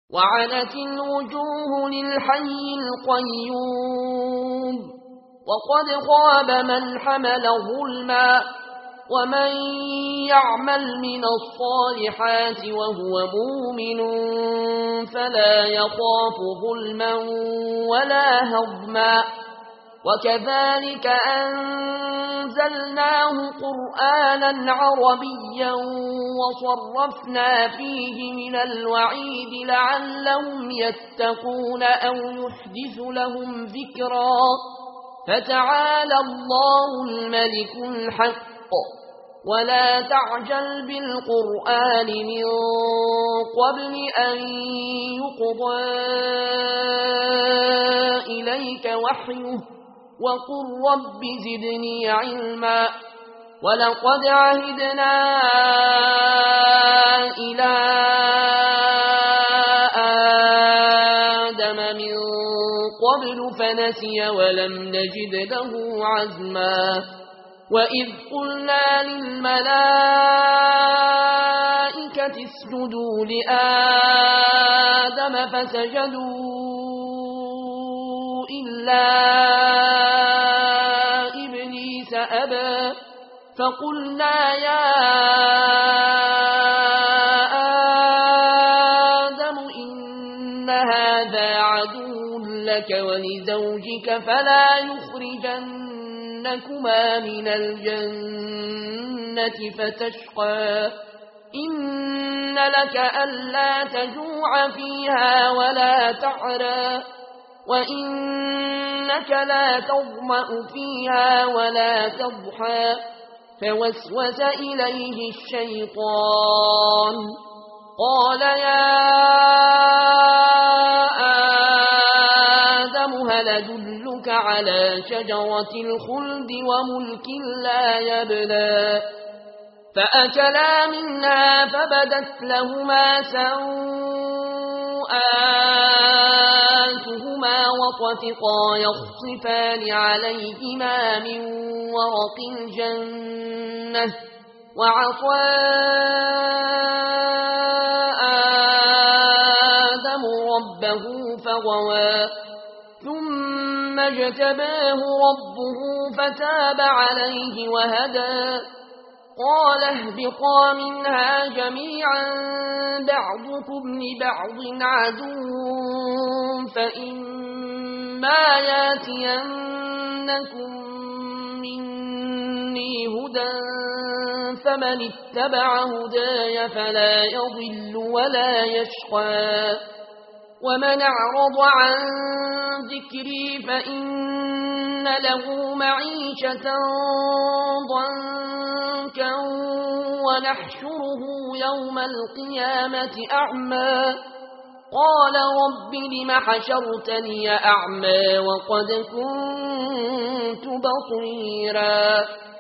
وعنت الوجوه للحي القيوم وقد خاب من حمل ظلما ومن يعمل من الصالحات وهو مؤمن فلا يخاف ظلما ولا هضما وكذلك أنزلناه قرآنا عربيا وصرفنا فيه من الوعيد لعلهم يتقون أو يحدث لهم ذكرا فتعالى الله الملك الحق ولا تعجل بالقرآن من قبل أن يقضى إليك وحيه وقل رب زدني علما ولقد عهدنا إلى آدم من قبل فنسي ولم نجد له عزما وإذ قلنا للملائكة اسجدوا لآدم فسجدوا إلا إبليس أبى فقلنا يا آدم إن هذا عدو لك ولزوجك فلا يخرجنكما من الجنة فتشقى إن لك ألا تجوع فيها ولا تعرى وإنك لا تظمأ فيها ولا تضحى فوسوس إليه الشيطان قال يا آدم هل أدلك على شجرة الخلد وملك لا يبلى فأكلا منها فبدت لهما سوآتهما وطفقا يخصفان عليهما من ورق الجنة وعصى آدم ربه فغوى ثم اجتباه ربه فتاب عليه وهدى قال اهبطا منها جميعا بعضكم لبعض عدو فإما ياتينكم مني هدى فمن اتبع هداي فلا يضل ولا يشقى ومن أعرض عن ذكري فإن له معيشة ضنكا ونحشره يوم القيامة أعمى قال رب لم حشرتني أعمى وقد كنت بصيرا